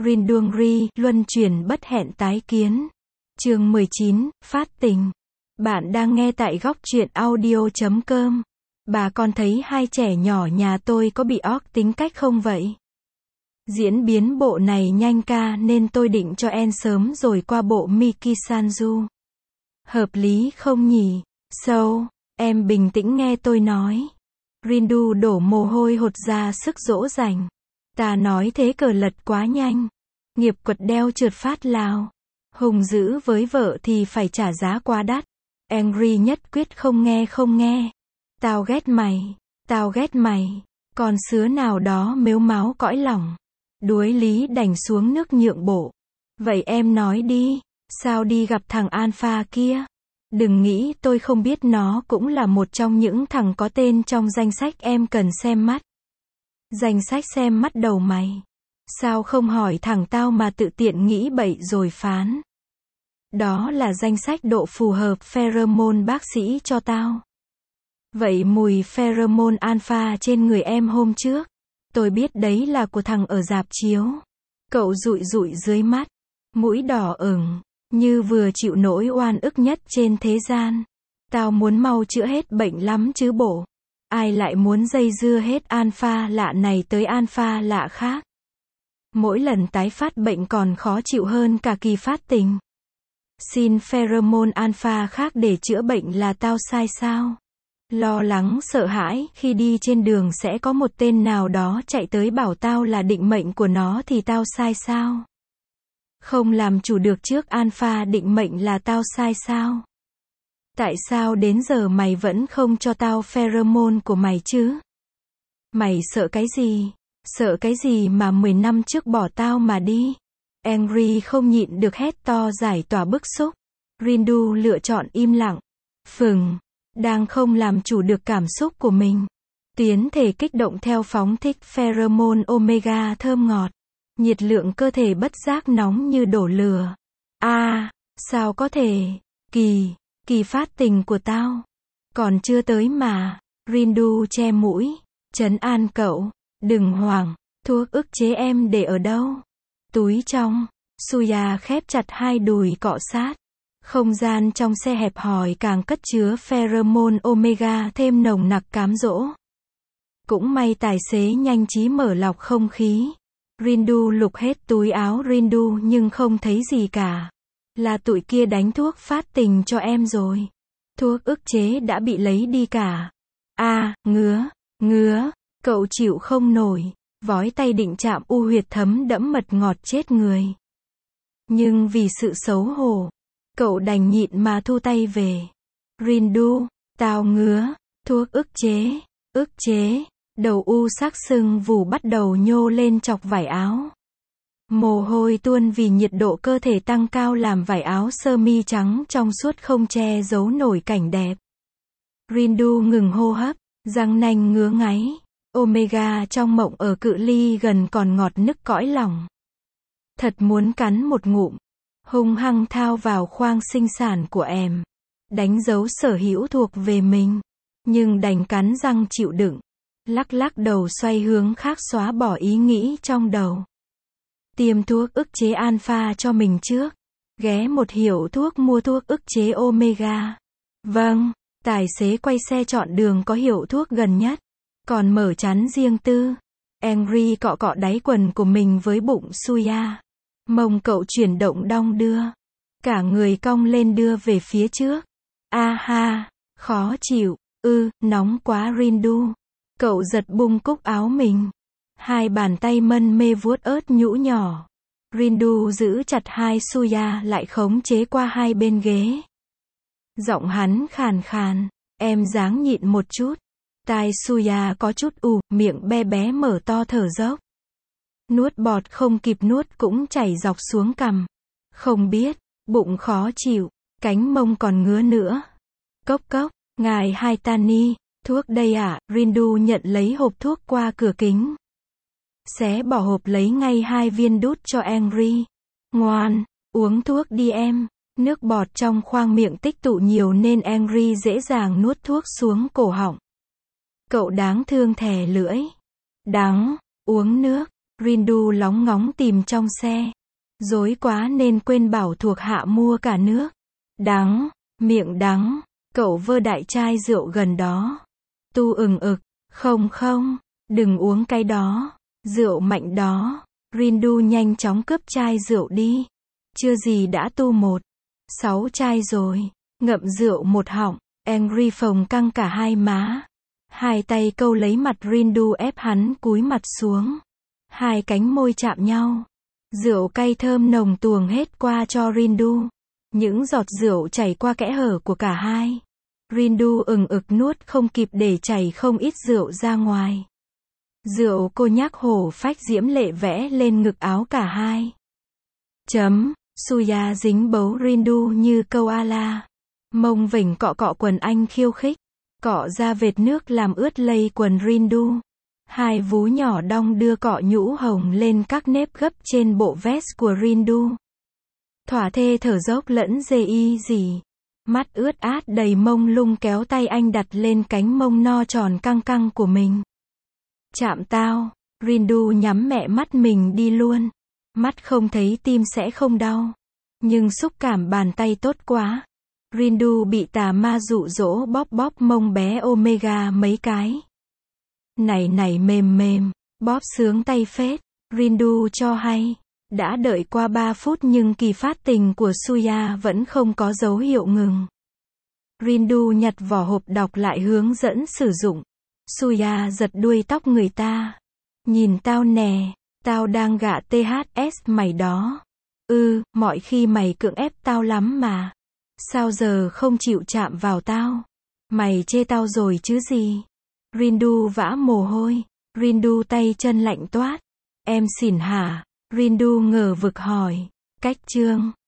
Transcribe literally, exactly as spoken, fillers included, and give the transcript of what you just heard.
Rindungri, luân chuyển bất hẹn tái kiến. Chương mười chín, phát tình. Bạn đang nghe tại góc truyện audio chấm com. Bà con thấy hai trẻ nhỏ nhà tôi có bị óc tính cách không vậy? Diễn biến bộ này nhanh ca nên tôi định cho En sớm rồi qua bộ Miki Sanju. Hợp lý không nhỉ? So, em bình tĩnh nghe tôi nói. Rindu đổ mồ hôi hột ra sức dỗ dành. Ta nói thế cờ lật quá nhanh. Nghiệp quật đeo trượt phát lao. Hùng dữ với vợ thì phải trả giá quá đắt. Angry nhất quyết không nghe không nghe. Tao ghét mày. Tao ghét mày. Con sứa nào đó mếu máo cõi lòng. Đuối lý đành xuống nước nhượng bộ. Vậy em nói đi. Sao đi gặp thằng Alpha kia? Đừng nghĩ tôi không biết nó cũng là một trong những thằng có tên trong danh sách em cần xem mắt. Danh sách xem mắt đầu mày. Sao không hỏi thằng tao mà tự tiện nghĩ bậy rồi phán. Đó là danh sách độ phù hợp pheromone bác sĩ cho tao. Vậy mùi pheromone alpha trên người em hôm trước. Tôi biết đấy là của thằng ở rạp chiếu. Cậu dụi dụi dưới mắt. Mũi đỏ ửng. Như vừa chịu nỗi oan ức nhất trên thế gian. Tao muốn mau chữa hết bệnh lắm chứ bộ. Ai lại muốn dây dưa hết alpha lạ này tới alpha lạ khác. Mỗi lần tái phát bệnh còn khó chịu hơn cả kỳ phát tình. Xin pheromone alpha khác để chữa bệnh là tao sai sao? Lo lắng sợ hãi khi đi trên đường sẽ có một tên nào đó chạy tới bảo tao là định mệnh của nó thì tao sai sao? Không làm chủ được trước alpha định mệnh là tao sai sao? Tại sao đến giờ mày vẫn không cho tao pheromone của mày chứ? Mày sợ cái gì? Sợ cái gì mà mười năm trước bỏ tao mà đi? Angry không nhịn được hét to giải tỏa bức xúc. Rindu lựa chọn im lặng. Phừng. Đang không làm chủ được cảm xúc của mình. Tiến thể kích động theo phóng thích pheromone omega thơm ngọt. Nhiệt lượng cơ thể bất giác nóng như đổ lửa. A, à, sao có thể? Kỳ, kỳ phát tình của tao. Còn chưa tới mà. Rindu che mũi. Trấn an cậu. Đừng hoảng. Thuốc ức chế em để ở đâu? Túi trong. Suya khép chặt hai đùi cọ sát. Không gian trong xe hẹp hòi càng cất chứa pheromone omega thêm nồng nặc cám dỗ. Cũng may tài xế nhanh trí mở lọc không khí. Rindu lục hết túi áo Rindu nhưng không thấy gì cả. Là tụi kia đánh thuốc phát tình cho em rồi. Thuốc ức chế đã bị lấy đi cả. A, à, ngứa, ngứa, cậu chịu không nổi. Vói tay định chạm u huyệt thấm đẫm mật ngọt chết người. Nhưng vì sự xấu hổ, cậu đành nhịn mà thu tay về. Rindu, tao ngứa, thuốc ức chế, ức chế. Đầu u sắc sưng vù bắt đầu nhô lên chọc vải áo. Mồ hôi tuôn vì nhiệt độ cơ thể tăng cao làm vải áo sơ mi trắng trong suốt không che giấu nổi cảnh đẹp. Rindu ngừng hô hấp, răng nanh ngứa ngáy. Omega trong mộng ở cự ly gần còn ngọt nức cõi lòng. Thật muốn cắn một ngụm. Hung hăng thao vào khoang sinh sản của em. Đánh dấu sở hữu thuộc về mình. Nhưng đành cắn răng chịu đựng. Lắc lắc đầu xoay hướng khác xóa bỏ ý nghĩ trong đầu. Tiêm thuốc ức chế alpha cho mình trước. Ghé một hiệu thuốc mua thuốc ức chế omega. Vâng, tài xế quay xe chọn đường có hiệu thuốc gần nhất. Còn mở chắn riêng tư. Angry cọ cọ đáy quần của mình với bụng Suya. Mông cậu chuyển động đong đưa. Cả người cong lên đưa về phía trước. A ha, khó chịu, ư, nóng quá Rindu. Cậu giật bung cúc áo mình. Hai bàn tay mân mê vuốt ớt nhũ nhỏ. Rindu giữ chặt hai Suya lại khống chế qua hai bên ghế. Giọng hắn khàn khàn. Em ráng nhịn một chút. Tai Suya có chút ù, miệng be bé mở to thở dốc. Nuốt bọt không kịp nuốt cũng chảy dọc xuống cằm. Không biết, bụng khó chịu, cánh mông còn ngứa nữa. Cốc cốc, ngài Haitani, thuốc đây ạ, à? Rindu nhận lấy hộp thuốc qua cửa kính. Xé bỏ hộp lấy ngay hai viên đút cho Angry. Ngoan, uống thuốc đi em. Nước bọt trong khoang miệng tích tụ nhiều nên Angry dễ dàng nuốt thuốc xuống cổ họng. Cậu đáng thương thè lưỡi. Đắng, uống nước. Rindu lóng ngóng tìm trong xe. Dối quá nên quên bảo thuộc hạ mua cả nước. Đắng, miệng đắng, cậu vơ đại chai rượu gần đó. Tu ừng ực, không không, đừng uống cái đó, rượu mạnh đó. Rindu nhanh chóng cướp chai rượu đi. Chưa gì đã tu một, sáu chai rồi, ngậm rượu một họng, Angry phồng căng cả hai má. Hai tay câu lấy mặt Rindu ép hắn cúi mặt xuống. Hai cánh môi chạm nhau. Rượu cay thơm nồng tuồng hết qua cho Rindu. Những giọt rượu chảy qua kẽ hở của cả hai. Rindu ừng ực nuốt không kịp để chảy không ít rượu ra ngoài. Rượu cô nhác hổ phách diễm lệ vẽ lên ngực áo cả hai. Chấm, Suya dính bấu Rindu như câu ala. Mông vểnh cọ cọ quần anh khiêu khích. Cọ ra vệt nước làm ướt lây quần Rindu. Hai vú nhỏ đong đưa cọ nhũ hồng lên các nếp gấp trên bộ vest của Rindu. Thỏa thê thở dốc lẫn dê y gì. Mắt ướt át đầy mông lung kéo tay anh đặt lên cánh mông no tròn căng căng của mình. Chạm tao, Rindu nhắm mẹ mắt mình đi luôn. Mắt không thấy tim sẽ không đau. Nhưng xúc cảm bàn tay tốt quá. Rindu bị tà ma dụ dỗ bóp bóp mông bé Omega mấy cái. Này này mềm mềm, bóp sướng tay phết. Rindu cho hay. Đã đợi qua ba phút nhưng kỳ phát tình của Suya vẫn không có dấu hiệu ngừng. Rindu nhặt vỏ hộp đọc lại hướng dẫn sử dụng. Suya giật đuôi tóc người ta. Nhìn tao nè, tao đang gạ tê hát ét mày đó. Ừ, mọi khi mày cưỡng ép tao lắm mà. Sao giờ không chịu chạm vào tao? Mày chê tao rồi chứ gì? Rindu vã mồ hôi. Rindu tay chân lạnh toát. Em xỉn hả? Rindu ngờ vực hỏi. Cách chương